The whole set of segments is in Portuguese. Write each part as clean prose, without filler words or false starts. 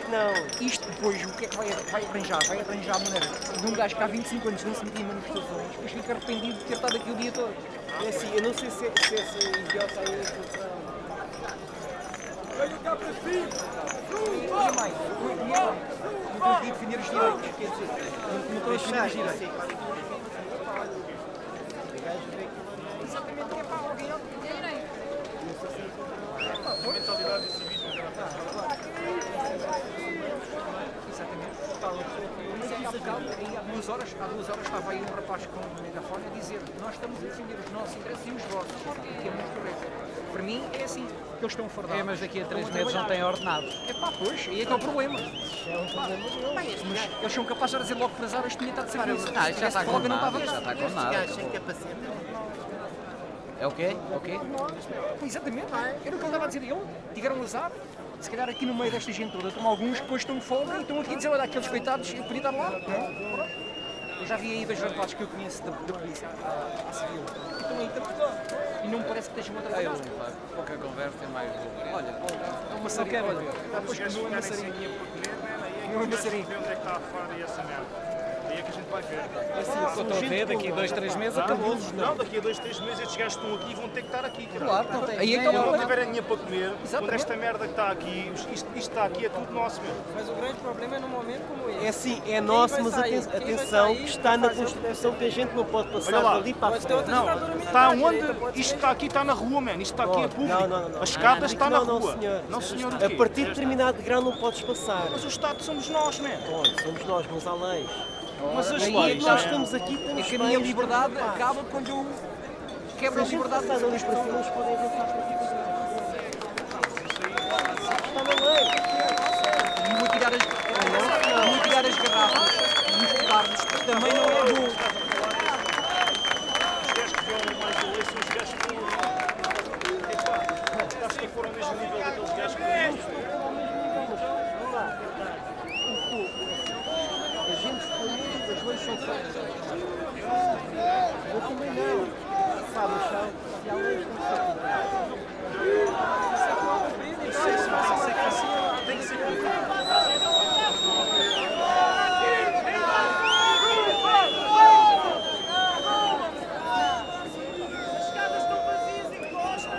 que não. Isto depois, o que é que vai arranjar? Vai arranjar a maneira de um gajo que há 25 anos não se metia em manifestações, depois fica arrependido de ter estado aqui o dia todo. É assim, eu não sei se esse idiota aí é função. Venha cá para cima! E mais, não estou aqui a defender os direitos, quer dizer, não estou a defender os direitos. Exatamente, é para alguém mentalidade de civismo já está. Exatamente. Há 2 horas estava aí um rapaz com um megafone a dizer: nós estamos a defender os nossos interesses e os vossos, que é muito correto. Para mim é assim, que eles estão a fardar. Mas daqui a 3 meses não têm ordenado. Pois, aí é que é o problema. Mas eles são capazes de dizer logo que as horas tinha estado de serviço. Isto já está condenado. Já está condenado. É o quê? É o quê? Exatamente, era o que ele estava a dizer. Ele tiveram azar, se calhar aqui no meio desta gente toda, como alguns que depois estão de folga e estão aqui a dizer: olha, aqueles coitados, eu podia estar lá. Não? Pronto. Eu já vi aí 2 rapazes que eu conheço da polícia, à civil, e estão aí também. E não me parece que estejam a trabalhar. Pouca conversa e mais. Olha, É uma maçarinho, olha. Depois que não é maçarinho. Não é maçarinho. Onde é que está a fora e essa merda? Aí é que a gente vai ver. eu estou a ver, daqui a 2, 3 meses acabou. Não, daqui a 2, 3 meses estes gajos estão aqui e vão ter que estar aqui. Claro, não tem. Aí é que é o Quando não problema. tiverem dinheiro para comer, quando esta merda que está aqui, isto está aqui, é tudo nosso mesmo. Mas o grande problema é num momento como esse. É assim, é nosso, vai mas sair? atenção, que está na Constituição que a gente não pode Olha passar lá. dali para a Pode ter outra frente. ditadura militar. Está direita, onde? pode Isto ser. está aqui, está na rua, man. Isto está aqui, é público. Não. As escadas está na Não, rua. senhor. Não, senhor, o A quê? partir de determinado grau não podes passar. Mas o Estado somos nós, man. Olha, somos nós, mas há leis. Mas as Aí leis, nós man. estamos aqui, É temos que a minha meios, liberdade temos paz. acaba quando eu quebro Se a a gente liberdade passar das dali para cima, pessoas. eles podem avançar para aqui. Está na lei. E o atirar as garrafas nos petardos também não é bom. Os gajos que violam mais a lei são os gajos que acho que foram ao mesmo nível daqueles gajos que A gente se planeja, as leis são feitas. Eu também não. Sabe, o chão, se há leis, tem que ser cumpridas. tem que ser cumprido. As escadas estão vazias, encosta.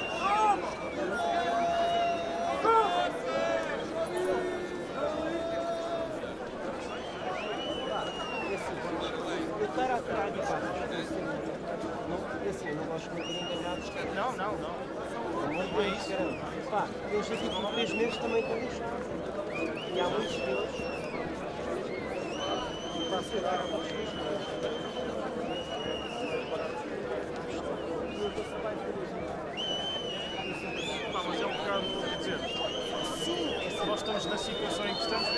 Eu estar atrás de baixo, assim, eu não gosto muito de enganados. Não. Não é isso. Pá, eles aqui por 3 meses também estão lixados. E há muitos deles. Está a ser Mas é um bocado, quer dizer, nós estamos na situação em que estamos,